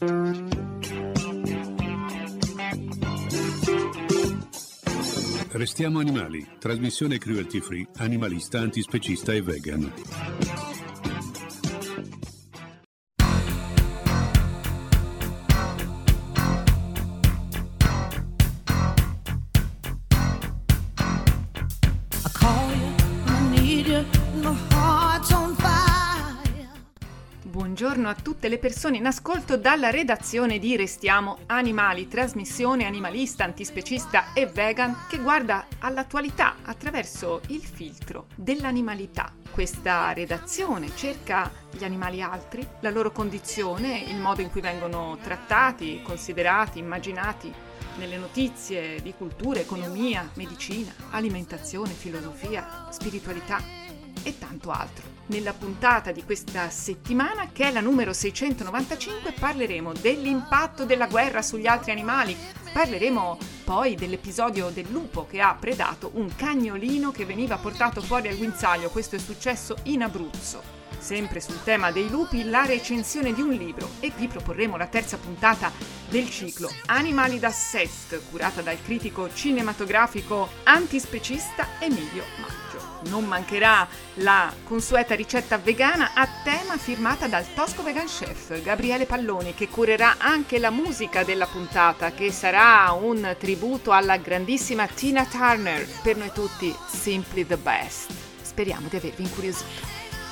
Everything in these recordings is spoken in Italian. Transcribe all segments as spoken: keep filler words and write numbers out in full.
Restiamo animali, trasmissione cruelty free, animalista, antispecista e vegan. Buongiorno a tutte le persone in ascolto dalla redazione di Restiamo Animali, trasmissione animalista, antispecista e vegan che guarda all'attualità attraverso il filtro dell'animalità. Questa redazione cerca gli animali altri, la loro condizione, il modo in cui vengono trattati, considerati, immaginati nelle notizie di cultura, economia, medicina, alimentazione, filosofia, spiritualità e tanto altro. Nella puntata di questa settimana, che è la numero seicentonovantacinque, parleremo dell'impatto della guerra sugli altri animali, parleremo poi dell'episodio del lupo che ha predato un cagnolino che veniva portato fuori al guinzaglio. Questo è successo in Abruzzo. Sempre sul tema dei lupi, la recensione di un libro, e vi proporremo la terza puntata del ciclo Animali da Set, curata dal critico cinematografico antispecista Emilio Maggio. Non mancherà la consueta ricetta vegana a tema firmata dal tosco vegan chef Gabriele Palloni, che curerà anche la musica della puntata, che sarà un tributo alla grandissima Tina Turner, per noi tutti simply the best. Speriamo di avervi incuriosito.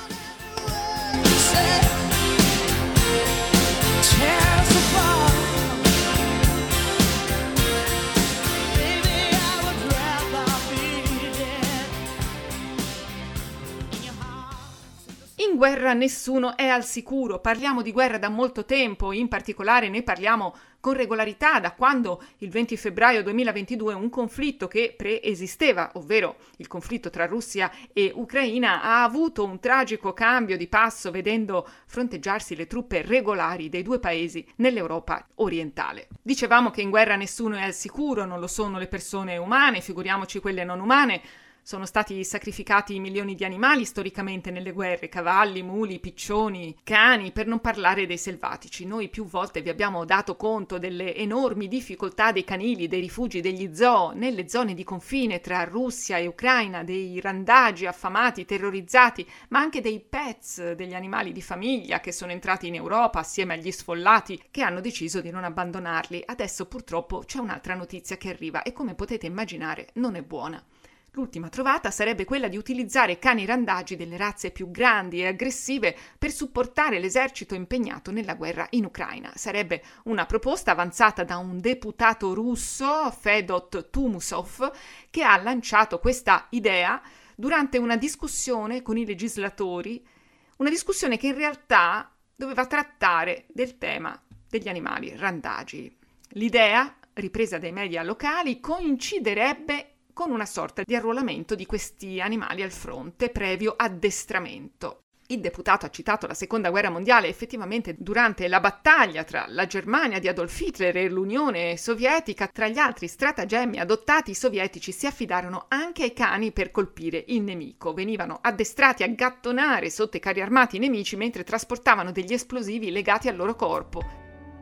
In guerra nessuno è al sicuro, parliamo di guerra da molto tempo, in particolare ne parliamo con regolarità da quando il venti febbraio duemilaventidue un conflitto che preesisteva, ovvero il conflitto tra Russia e Ucraina, ha avuto un tragico cambio di passo, vedendo fronteggiarsi le truppe regolari dei due paesi nell'Europa orientale. Dicevamo che in guerra nessuno è al sicuro, non lo sono le persone umane, figuriamoci quelle non umane. Sono stati sacrificati milioni di animali storicamente nelle guerre, cavalli, muli, piccioni, cani, per non parlare dei selvatici. Noi più volte vi abbiamo dato conto delle enormi difficoltà dei canili, dei rifugi, degli zoo, nelle zone di confine tra Russia e Ucraina, dei randagi affamati, terrorizzati, ma anche dei pets, degli animali di famiglia che sono entrati in Europa assieme agli sfollati che hanno deciso di non abbandonarli. Adesso purtroppo c'è un'altra notizia che arriva e, come potete immaginare, non è buona. L'ultima trovata sarebbe quella di utilizzare cani randagi delle razze più grandi e aggressive per supportare l'esercito impegnato nella guerra in Ucraina. Sarebbe una proposta avanzata da un deputato russo, Fedot Tumusov, che ha lanciato questa idea durante una discussione con i legislatori, una discussione che in realtà doveva trattare del tema degli animali randagi. L'idea, ripresa dai media locali, coinciderebbe con una sorta di arruolamento di questi animali al fronte previo addestramento. Il deputato ha citato la Seconda Guerra Mondiale. Effettivamente, durante la battaglia tra la Germania di Adolf Hitler e l'Unione Sovietica, tra gli altri stratagemmi adottati, i sovietici si affidarono anche ai cani per colpire il nemico. Venivano addestrati a gattonare sotto i carri armati nemici mentre trasportavano degli esplosivi legati al loro corpo.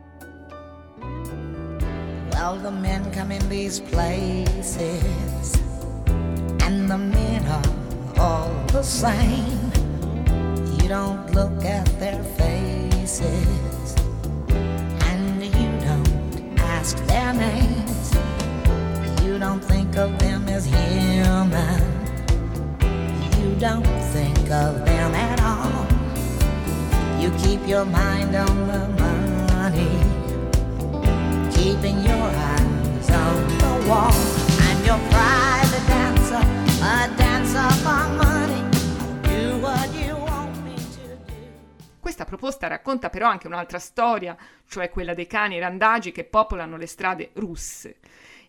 Well, the men come in these places, and the men are all the same. You don't look at their faces, and you don't ask their names. You don't think of them as human. You don't think of them at all. You keep your mind on the money, keeping your eyes on the wall. I'm your private dancer, a dancer for money. Do what you want me to do. Questa proposta racconta però anche un'altra storia, cioè quella dei cani randagi che popolano le strade russe.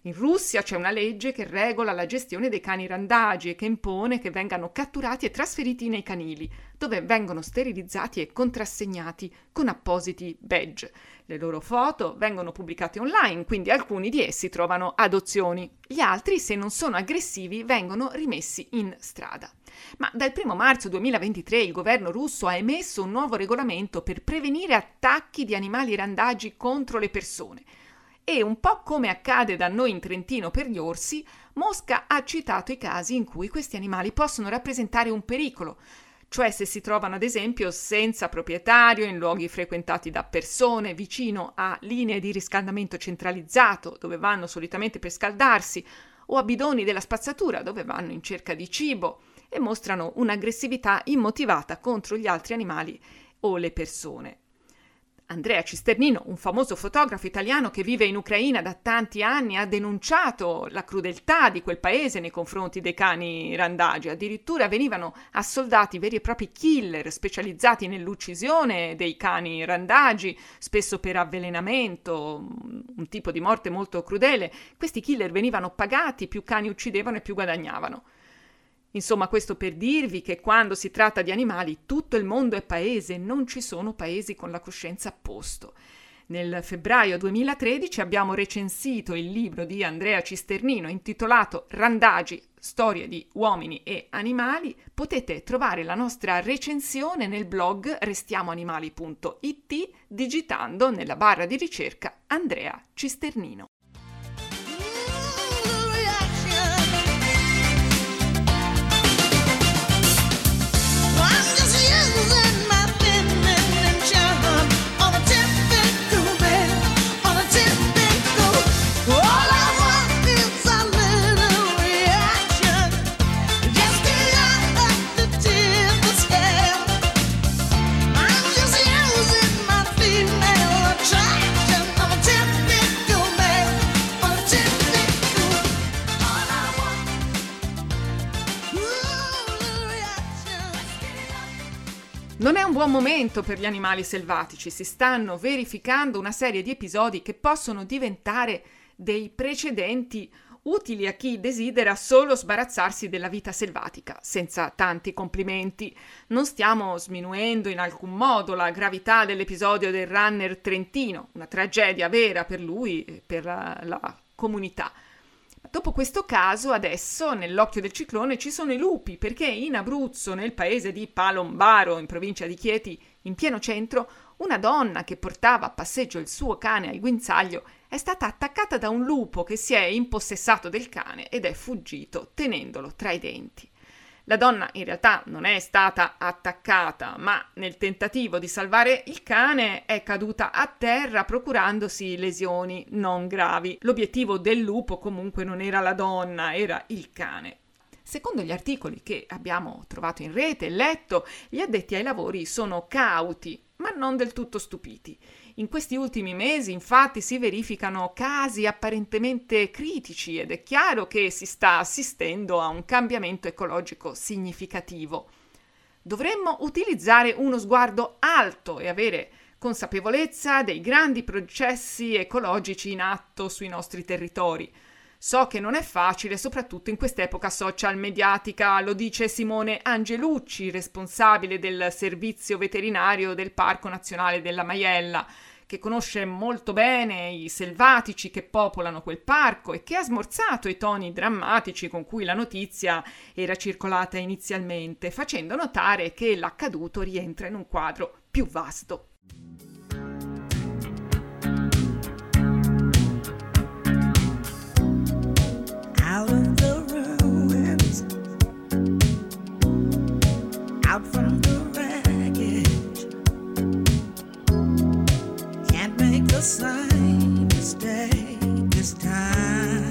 In Russia c'è una legge che regola la gestione dei cani randagi e che impone che vengano catturati e trasferiti nei canili, dove vengono sterilizzati e contrassegnati con appositi badge. Le loro foto vengono pubblicate online, quindi alcuni di essi trovano adozioni. Gli altri, se non sono aggressivi, vengono rimessi in strada. Ma dal primo marzo duemilaventitré il governo russo ha emesso un nuovo regolamento per prevenire attacchi di animali randagi contro le persone. E un po' come accade da noi in Trentino per gli orsi, Mosca ha citato i casi in cui questi animali possono rappresentare un pericolo, cioè se si trovano ad esempio senza proprietario in luoghi frequentati da persone, vicino a linee di riscaldamento centralizzato dove vanno solitamente per scaldarsi, o a bidoni della spazzatura dove vanno in cerca di cibo e mostrano un'aggressività immotivata contro gli altri animali o le persone. Andrea Cisternino, un famoso fotografo italiano che vive in Ucraina da tanti anni, ha denunciato la crudeltà di quel paese nei confronti dei cani randagi. Addirittura venivano assoldati veri e propri killer specializzati nell'uccisione dei cani randagi, spesso per avvelenamento, un tipo di morte molto crudele. Questi killer venivano pagati, più cani uccidevano e più guadagnavano. Insomma, questo per dirvi che quando si tratta di animali tutto il mondo è paese, non ci sono paesi con la coscienza a posto. Nel febbraio duemilatredici abbiamo recensito il libro di Andrea Cisternino intitolato Randagi, storie di uomini e animali. Potete trovare la nostra recensione nel blog restiamoanimali punto it digitando nella barra di ricerca Andrea Cisternino. Non è un buon momento per gli animali selvatici, si stanno verificando una serie di episodi che possono diventare dei precedenti utili a chi desidera solo sbarazzarsi della vita selvatica, senza tanti complimenti. Non stiamo sminuendo in alcun modo la gravità dell'episodio del runner trentino, una tragedia vera per lui e per la, la comunità. Dopo questo caso, adesso nell'occhio del ciclone ci sono i lupi, perché in Abruzzo, nel paese di Palombaro, in provincia di Chieti, in pieno centro, una donna che portava a passeggio il suo cane al guinzaglio è stata attaccata da un lupo che si è impossessato del cane ed è fuggito tenendolo tra i denti. La donna in realtà non è stata attaccata, ma nel tentativo di salvare il cane è caduta a terra procurandosi lesioni non gravi. L'obiettivo del lupo comunque non era la donna, era il cane. Secondo gli articoli che abbiamo trovato in rete e letto, gli addetti ai lavori sono cauti, ma non del tutto stupiti. In questi ultimi mesi, infatti, si verificano casi apparentemente critici ed è chiaro che si sta assistendo a un cambiamento ecologico significativo. Dovremmo utilizzare uno sguardo alto e avere consapevolezza dei grandi processi ecologici in atto sui nostri territori. So che non è facile, soprattutto in quest'epoca social mediatica, lo dice Simone Angelucci, responsabile del servizio veterinario del Parco Nazionale della Maiella, che conosce molto bene i selvatici che popolano quel parco e che ha smorzato i toni drammatici con cui la notizia era circolata inizialmente, facendo notare che l'accaduto rientra in un quadro più vasto. Out of the ruins, out from the wreckage, can't make the same mistake this time.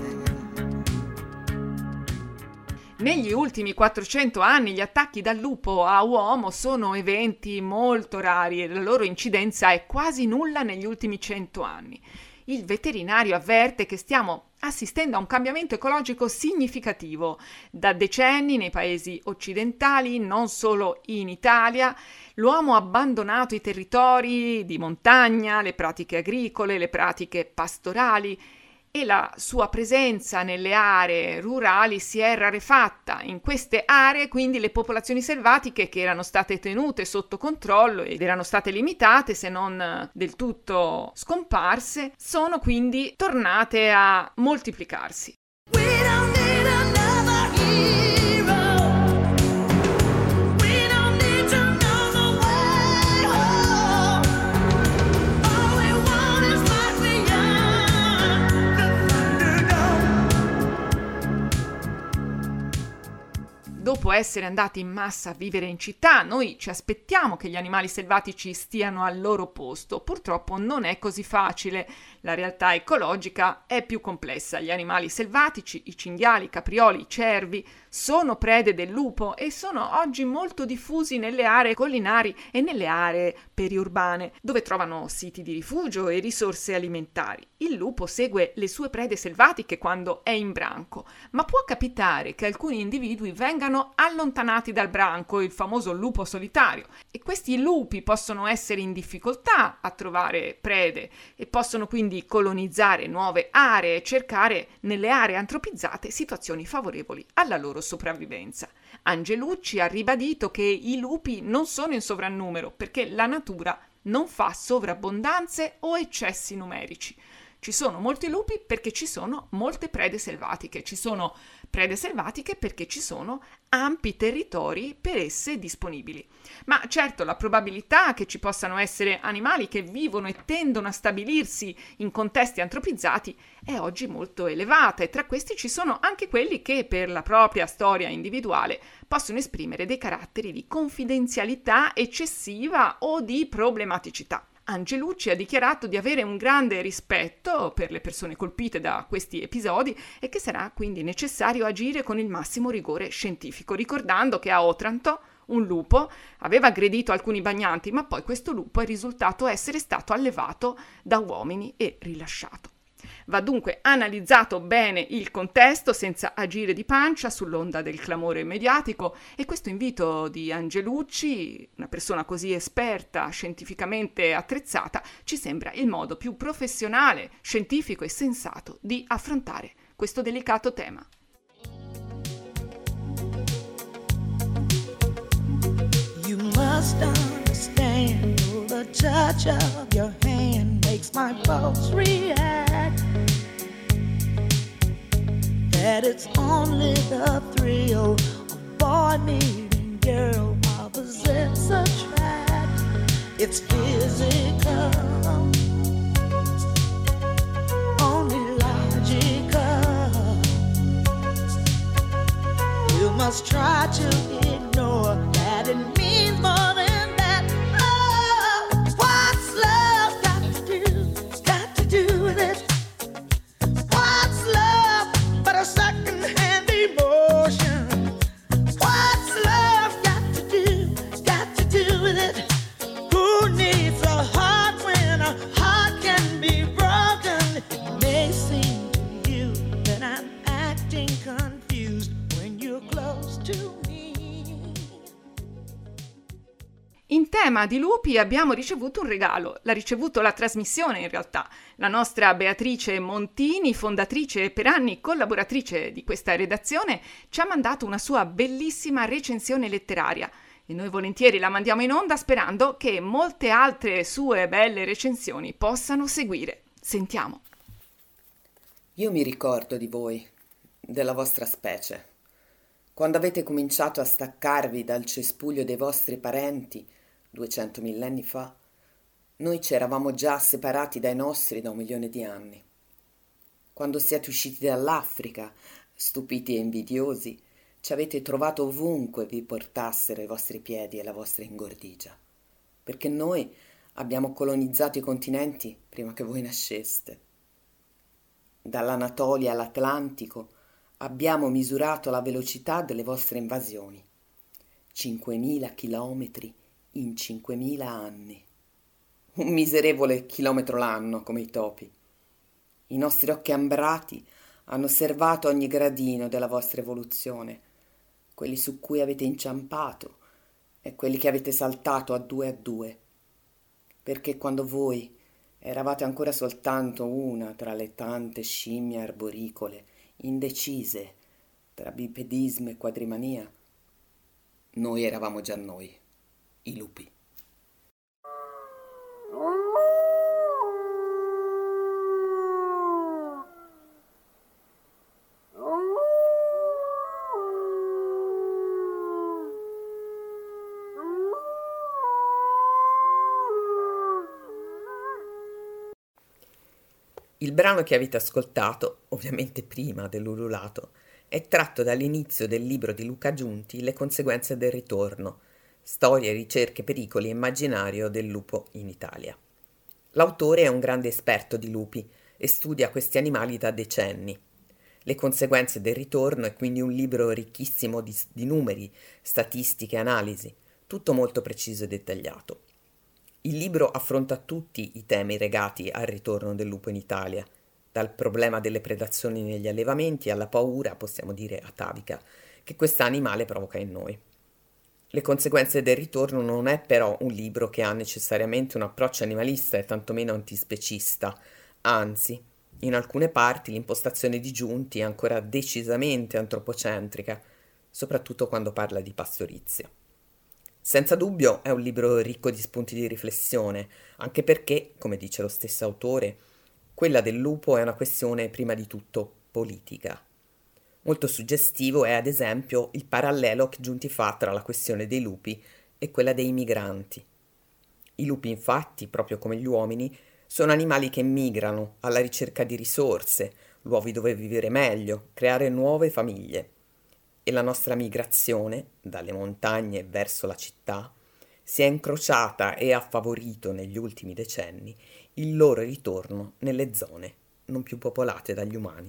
Negli ultimi quattrocento anni gli attacchi dal lupo a uomo sono eventi molto rari e la loro incidenza è quasi nulla negli ultimi cento anni. Il veterinario avverte che stiamo assistendo a un cambiamento ecologico significativo. Da decenni nei paesi occidentali, non solo in Italia, l'uomo ha abbandonato i territori di montagna, le pratiche agricole, le pratiche pastorali e la sua presenza nelle aree rurali si è rarefatta. In queste aree quindi le popolazioni selvatiche, che erano state tenute sotto controllo ed erano state limitate se non del tutto scomparse, sono quindi tornate a moltiplicarsi. Dopo essere andati in massa a vivere in città, noi ci aspettiamo che gli animali selvatici stiano al loro posto. Purtroppo non è così facile. La realtà ecologica è più complessa. Gli animali selvatici, i cinghiali, i caprioli, i cervi, sono prede del lupo e sono oggi molto diffusi nelle aree collinari e nelle aree periurbane, dove trovano siti di rifugio e risorse alimentari. Il lupo segue le sue prede selvatiche quando è in branco, ma può capitare che alcuni individui vengano allontanati dal branco, il famoso lupo solitario, e questi lupi possono essere in difficoltà a trovare prede e possono quindi colonizzare nuove aree e cercare nelle aree antropizzate situazioni favorevoli alla loro sopravvivenza. Angelucci ha ribadito che i lupi non sono in sovrannumero perché la natura non fa sovrabbondanze o eccessi numerici. Ci sono molti lupi perché ci sono molte prede selvatiche, ci sono prede selvatiche perché ci sono ampi territori per esse disponibili. Ma certo, la probabilità che ci possano essere animali che vivono e tendono a stabilirsi in contesti antropizzati è oggi molto elevata, e tra questi ci sono anche quelli che per la propria storia individuale possono esprimere dei caratteri di confidenzialità eccessiva o di problematicità. Angelucci ha dichiarato di avere un grande rispetto per le persone colpite da questi episodi e che sarà quindi necessario agire con il massimo rigore scientifico, ricordando che a Otranto un lupo aveva aggredito alcuni bagnanti, ma poi questo lupo è risultato essere stato allevato da uomini e rilasciato. Va dunque analizzato bene il contesto senza agire di pancia sull'onda del clamore mediatico, e questo invito di Angelucci, una persona così esperta, scientificamente attrezzata, ci sembra il modo più professionale, scientifico e sensato di affrontare questo delicato tema. You must understand, the touch of your hand makes my pulse react. That it's only the thrill of boy meeting girl opposites attract. It's physical, only logical. You must try to ignore that it means more than that. Oh, what's love got to do, got to do with it? What's love but a second-hand emotion? What's love got to do, got to do with it? Who needs a heart when a heart can be broken? It may seem to you that I'm acting confused when you're close to me. In tema di lupi abbiamo ricevuto un regalo, l'ha ricevuto la trasmissione in realtà. La nostra Beatrice Montini, fondatrice e per anni collaboratrice di questa redazione, ci ha mandato una sua bellissima recensione letteraria e noi volentieri la mandiamo in onda sperando che molte altre sue belle recensioni possano seguire. Sentiamo. Io mi ricordo di voi, della vostra specie. Quando avete cominciato a staccarvi dal cespuglio dei vostri parenti, duecento millenni fa, noi ci eravamo già separati dai nostri da un milione di anni. Quando siete usciti dall'Africa, stupiti e invidiosi, ci avete trovato ovunque vi portassero i vostri piedi e la vostra ingordigia, perché noi abbiamo colonizzato i continenti prima che voi nasceste. Dall'Anatolia all'Atlantico abbiamo misurato la velocità delle vostre invasioni. cinquemila chilometri in cinquemila anni. Un miserevole chilometro l'anno, come i topi. I nostri occhi ambrati hanno osservato ogni gradino della vostra evoluzione, quelli su cui avete inciampato e quelli che avete saltato a due a due, perché quando voi Eravate ancora soltanto una tra le tante scimmie arboricole, indecise tra bipedismo e quadrimania. Noi eravamo già noi, i lupi. Il brano che avete ascoltato, ovviamente prima dell'ululato, è tratto dall'inizio del libro di Luca Giunti Le conseguenze del ritorno, storie, ricerche, pericoli e immaginario del lupo in Italia. L'autore è un grande esperto di lupi e studia questi animali da decenni. Le conseguenze del ritorno è quindi un libro ricchissimo di, di numeri, statistiche, analisi, tutto molto preciso e dettagliato. Il libro affronta tutti i temi legati al ritorno del lupo in Italia, dal problema delle predazioni negli allevamenti alla paura, possiamo dire atavica, che quest'animale provoca in noi. Le conseguenze del ritorno non è però un libro che ha necessariamente un approccio animalista e tantomeno antispecista, anzi, in alcune parti l'impostazione di Giunti è ancora decisamente antropocentrica, soprattutto quando parla di pastorizia. Senza dubbio è un libro ricco di spunti di riflessione, anche perché, come dice lo stesso autore, quella del lupo è una questione prima di tutto politica. Molto suggestivo è ad esempio il parallelo che Giunti fa tra la questione dei lupi e quella dei migranti. I lupi infatti, proprio come gli uomini, sono animali che migrano alla ricerca di risorse, luoghi dove vivere meglio, creare nuove famiglie. E la nostra migrazione, dalle montagne verso la città, si è incrociata e ha favorito negli ultimi decenni il loro ritorno nelle zone non più popolate dagli umani.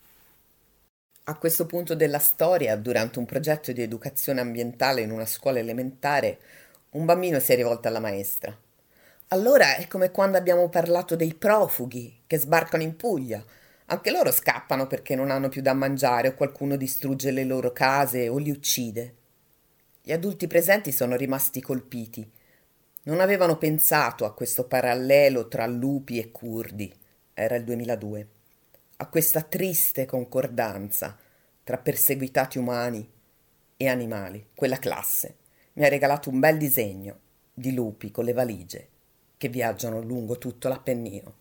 A questo punto della storia, durante un progetto di educazione ambientale in una scuola elementare, un bambino si è rivolto alla maestra. Allora è come quando abbiamo parlato dei profughi che sbarcano in Puglia. Anche loro scappano perché non hanno più da mangiare o qualcuno distrugge le loro case o li uccide. Gli adulti presenti sono rimasti colpiti. Non avevano pensato a questo parallelo tra lupi e curdi, era il duemiladue, a questa triste concordanza tra perseguitati umani e animali. Quella classe mi ha regalato un bel disegno di lupi con le valigie che viaggiano lungo tutto l'Appennino.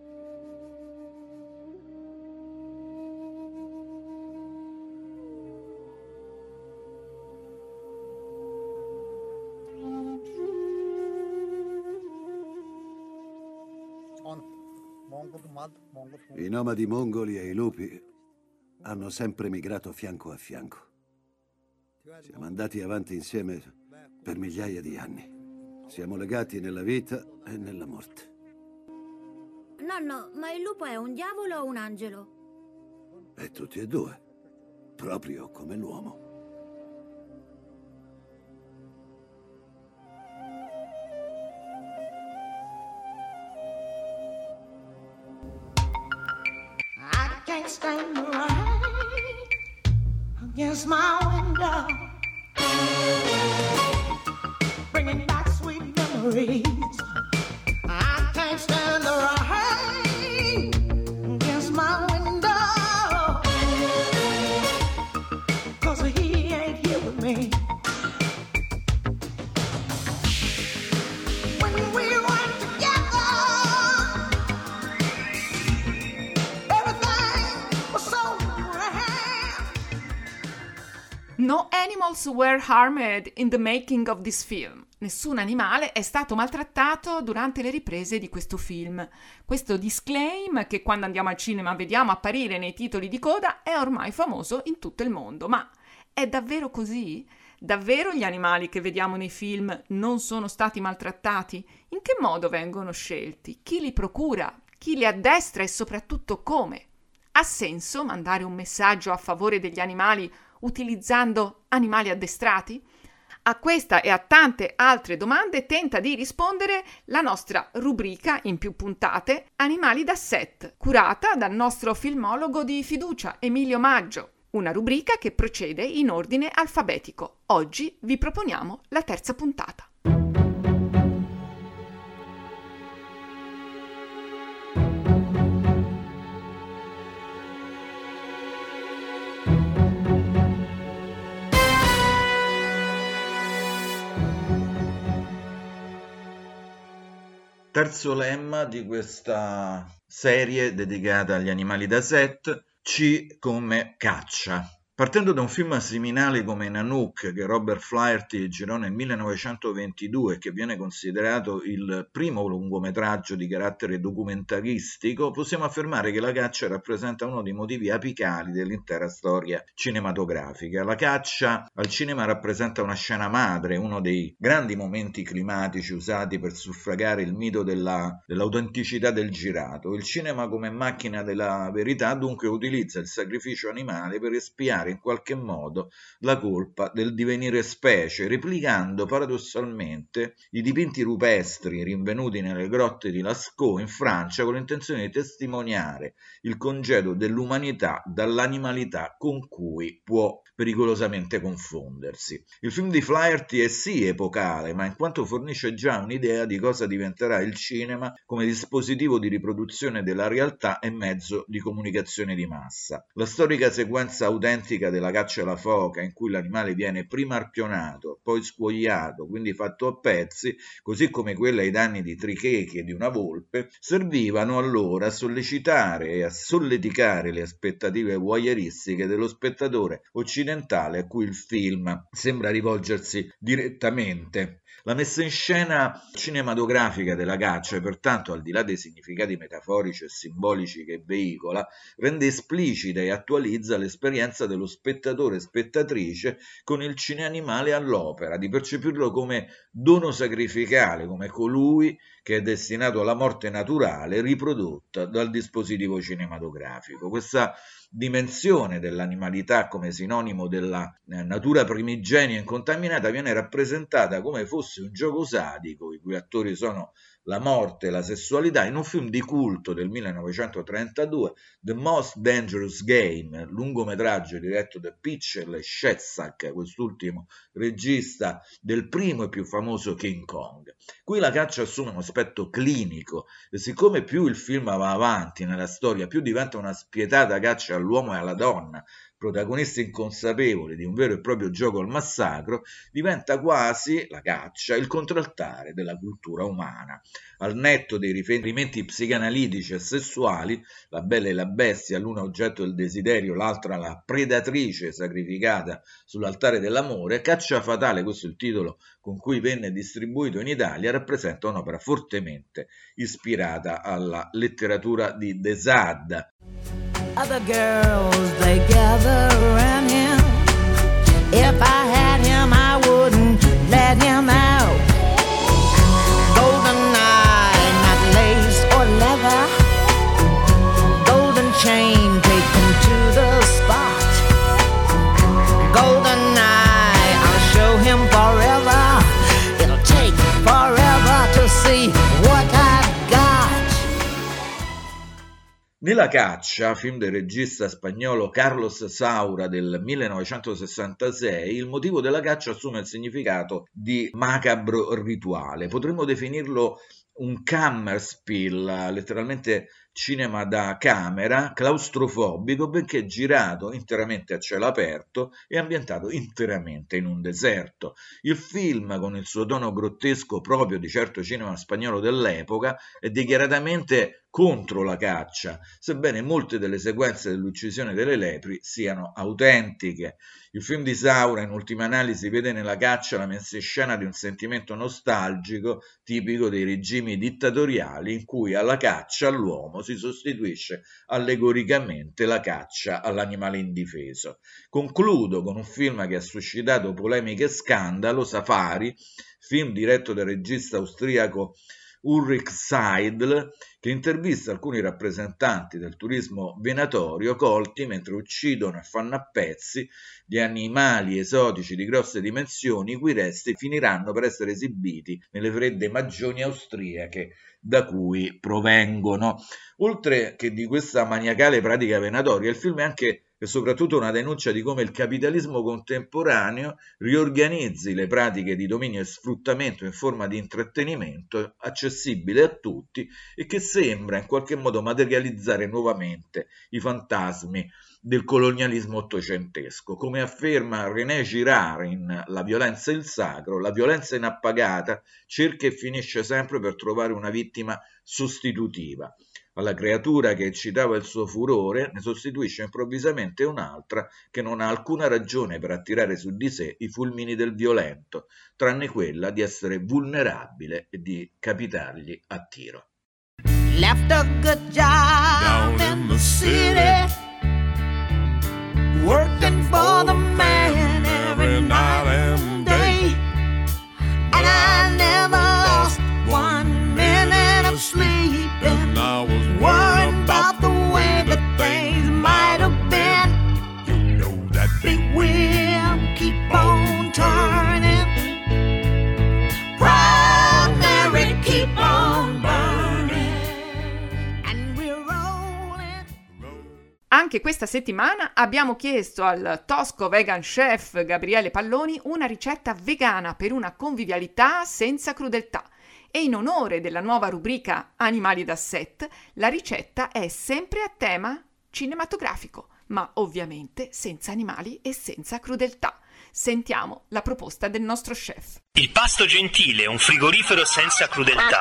I nomadi mongoli e i lupi hanno sempre migrato fianco a fianco. Siamo andati avanti insieme per migliaia di anni. Siamo legati nella vita e nella morte. Nonno, ma il lupo è un diavolo o un angelo? E tutti e due, proprio come l'uomo. Can't stand the rain against my window, bringing back sweet memories. I can't stand the rain against my window, 'cause he ain't here with me. When we were together, No animals were harmed in the making of this film. Nessun animale è stato maltrattato durante le riprese di questo film. Questo disclaim, che quando andiamo al cinema vediamo apparire nei titoli di coda, è ormai famoso in tutto il mondo. Ma è davvero così? Davvero gli animali che vediamo nei film non sono stati maltrattati? In che modo vengono scelti? Chi li procura? Chi li addestra e soprattutto come? Ha senso mandare un messaggio a favore degli animali utilizzando animali addestrati? A questa e a tante altre domande tenta di rispondere la nostra rubrica in più puntate Animali da set, curata dal nostro filmologo di fiducia Emilio Maggio, una rubrica che procede in ordine alfabetico. Oggi vi proponiamo la terza puntata. terzo lemma di questa serie dedicata agli animali da set, C come caccia. Partendo da un film seminale come Nanook, che Robert Flaherty girò nel millenovecentoventidue e che viene considerato il primo lungometraggio di carattere documentaristico, possiamo affermare che la caccia rappresenta uno dei motivi apicali dell'intera storia cinematografica. La caccia al cinema rappresenta una scena madre, uno dei grandi momenti climatici usati per suffragare il mito della, dell'autenticità del girato. Il cinema come macchina della verità dunque utilizza il sacrificio animale per espiare in qualche modo la colpa del divenire specie, replicando paradossalmente i dipinti rupestri rinvenuti nelle grotte di Lascaux in Francia con l'intenzione di testimoniare il congedo dell'umanità dall'animalità con cui può pericolosamente confondersi. Il film di Flaherty è sì epocale, ma in quanto fornisce già un'idea di cosa diventerà il cinema come dispositivo di riproduzione della realtà e mezzo di comunicazione di massa. La storica sequenza autentica della caccia alla foca, in cui l'animale viene prima arpionato, poi scuoiato, quindi fatto a pezzi, così come quella ai danni di trichechi e di una volpe, servivano allora a sollecitare e a solleticare le aspettative voyeuristiche dello spettatore occidentale a cui il film sembra rivolgersi direttamente. La messa in scena cinematografica della caccia, pertanto, al di là dei significati metaforici e simbolici che veicola, rende esplicita e attualizza l'esperienza dello spettatore e spettatrice con il cineanimale all'opera, di percepirlo come dono sacrificale, come colui che è destinato alla morte naturale riprodotta dal dispositivo cinematografico. Questa dimensione dell'animalità come sinonimo della natura primigenia incontaminata viene rappresentata come fosse un gioco sadico, i cui attori sono la morte e la sessualità, in un film di culto del millenovecentotrentadue, The Most Dangerous Game, lungometraggio diretto da Pitchell e Shetzak, quest'ultimo regista del primo e più famoso King Kong. Qui la caccia assume un aspetto clinico e siccome più il film va avanti nella storia, più diventa una spietata caccia all'uomo e alla donna, protagonisti inconsapevoli di un vero e proprio gioco al massacro, diventa quasi la caccia il contraltare della cultura umana. Al netto dei riferimenti psicanalitici e sessuali, la bella e la bestia, l'una oggetto del desiderio, l'altra la predatrice sacrificata sull'altare dell'amore, Caccia fatale, questo è il titolo con cui venne distribuito in Italia, rappresenta un'opera fortemente ispirata alla letteratura di De Sade. Other girls, they gather around him. If I had him, I wouldn't let him out. Golden eye, not lace or leather. Golden chain, take him to the spot. Golden eye, I'll show him forever. It'll take forever to see what I've got. Nella caccia, film del regista spagnolo Carlos Saura del millenovecentosessantasei, il motivo della caccia assume il significato di macabro rituale. Potremmo definirlo un Kammerspiel, letteralmente cinema da camera, claustrofobico, benché girato interamente a cielo aperto e ambientato interamente in un deserto. Il film, con il suo tono grottesco proprio di certo cinema spagnolo dell'epoca, è dichiaratamente contro la caccia, sebbene molte delle sequenze dell'uccisione delle lepri siano autentiche. Il film di Saura, in ultima analisi, vede nella caccia la messa in scena di un sentimento nostalgico tipico dei regimi dittatoriali in cui alla caccia all'uomo si sostituisce allegoricamente la caccia all'animale indifeso. Concludo con un film che ha suscitato polemiche e scandalo, Safari, film diretto dal regista austriaco Ulrich Seidl, che intervista alcuni rappresentanti del turismo venatorio colti mentre uccidono e fanno a pezzi gli animali esotici di grosse dimensioni, i cui resti finiranno per essere esibiti nelle fredde magioni austriache da cui provengono. Oltre che di questa maniacale pratica venatoria, il film è anche e soprattutto una denuncia di come il capitalismo contemporaneo riorganizzi le pratiche di dominio e sfruttamento in forma di intrattenimento accessibile a tutti e che sembra in qualche modo materializzare nuovamente i fantasmi del colonialismo ottocentesco. Come afferma René Girard in La violenza e il sacro, la violenza inappagata cerca e finisce sempre per trovare una vittima sostitutiva. Alla creatura che eccitava il suo furore ne sostituisce improvvisamente un'altra che non ha alcuna ragione per attirare su di sé i fulmini del violento, tranne quella di essere vulnerabile e di capitargli a tiro. Left a good job down in the city, working for the man every night and day, and I never lost one minute of sleep, and I was worried about the way that things might have been. You know that big wheel keep on turning, Proud Mary keep on burning, and we're rolling. Anche questa settimana abbiamo chiesto al tosco vegan chef Gabriele Palloni una ricetta vegana per una convivialità senza crudeltà. E in onore della nuova rubrica Animali da set, la ricetta è sempre a tema cinematografico, ma ovviamente senza animali e senza crudeltà. Sentiamo la proposta del nostro chef. Il pasto gentile, un frigorifero senza crudeltà.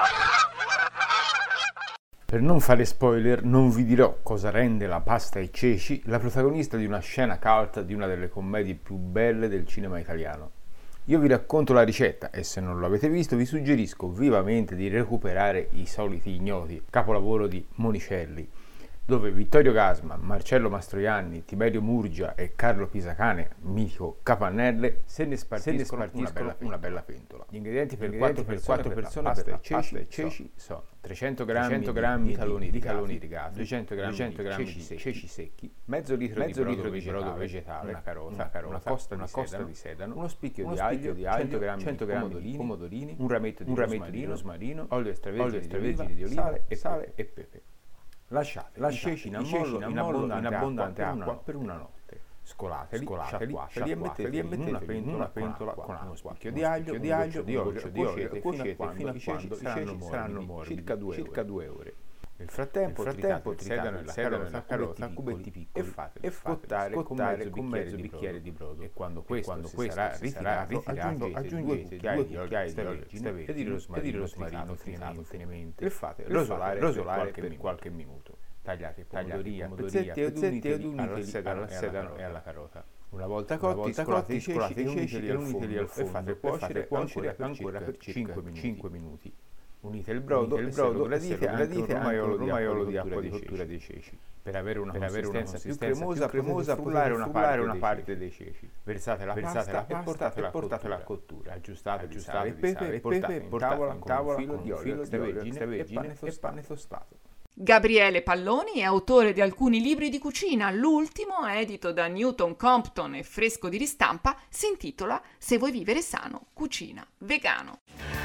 Per non fare spoiler, non vi dirò cosa rende la pasta ai ceci la protagonista di una scena cult di una delle commedie più belle del cinema italiano. Io vi racconto la ricetta e se non lo avete visto vi suggerisco vivamente di recuperare I soliti ignoti, capolavoro di Monicelli, dove Vittorio Gasman, Marcello Mastroianni, Tiberio Murgia e Carlo Pisacane, mitico Capannelle, se ne spartiscono, una, bella una bella pentola. Gli ingredienti per quattro persone per la pasta e ceci sono trecento grammi di taloni di taloni rigati, duecento grammi di ceci secchi, mezzo litro di brodo vegetale, una carota, una costa di sedano, uno spicchio di aglio, cento grammi di pomodorini, un rametto di rosmarino, olio extravergine di oliva, sale e pepe. Lasciate, lasciate i ceci in ammollo in abbondante, in abbondante acqua, acqua per una notte. Scolateli, scolateli, sciacquateli e metteteli in una pentola, in una pentola con uno spicchio di aglio, di aglio, di olio, di olio, cuocete fino a quando i ceci saranno morbidi, circa due ore. Nel frattempo, Nel frattempo tritate il sedano e la carota a cubetti piccoli e fate scottare con mezzo bicchiere di brodo. E quando questo sarà ritirato, aggiungete due cucchiai di olio extravergine e di rosmarino tritato finemente e fate rosolare per qualche minuto. Tagliate i pomodorini a pezzetti ed uniteli al sedano e alla carota. Una volta cotti, scolate i ceci e uniteli al forno e fate cuocere ancora per cinque minuti. Unite il brodo, il brodo gradite anche un romaiolo di acqua di cottura dei ceci. Per avere una consistenza più cremosa, cremosa frullare una parte dei ceci. Versate la pasta e portatela a cottura. Aggiustate il sale e pepe e portate in tavola con un filo di olio extravergine e pane tostato. Gabriele Palloni è autore di alcuni libri di cucina. L'ultimo, edito da Newton Compton e fresco di ristampa, si intitola Se vuoi vivere sano, cucina vegano.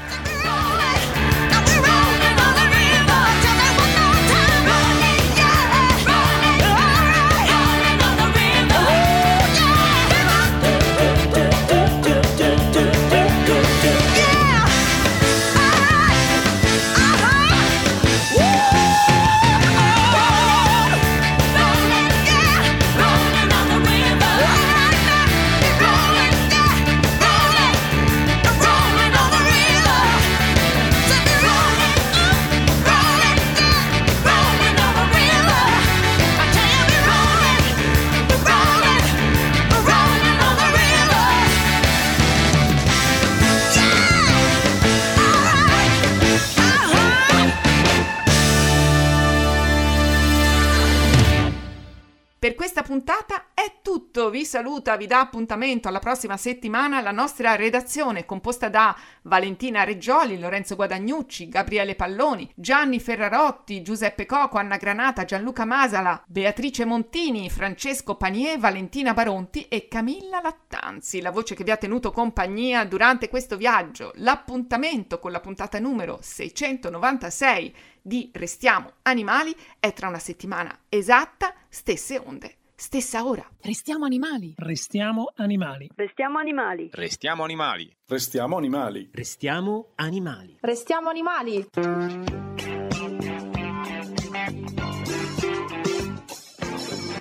Per questa puntata è tutto, vi saluta, vi dà appuntamento alla prossima settimana la nostra redazione composta da Valentina Reggioli, Lorenzo Guadagnucci, Gabriele Palloni, Gianni Ferrarotti, Giuseppe Coco, Anna Granata, Gianluca Masala, Beatrice Montini, Francesco Panier, Valentina Baronti e Camilla Lattanzi, la voce che vi ha tenuto compagnia durante questo viaggio. L'appuntamento con la puntata numero seicentonovantasei di Restiamo Animali è tra una settimana esatta, stesse onde, stessa ora. Restiamo animali. Restiamo animali. Restiamo animali. Restiamo animali. Restiamo animali. Restiamo animali. Restiamo animali.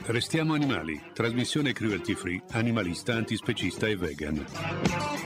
Restiamo animali, trasmissione cruelty free, animalista, antispecista e vegan.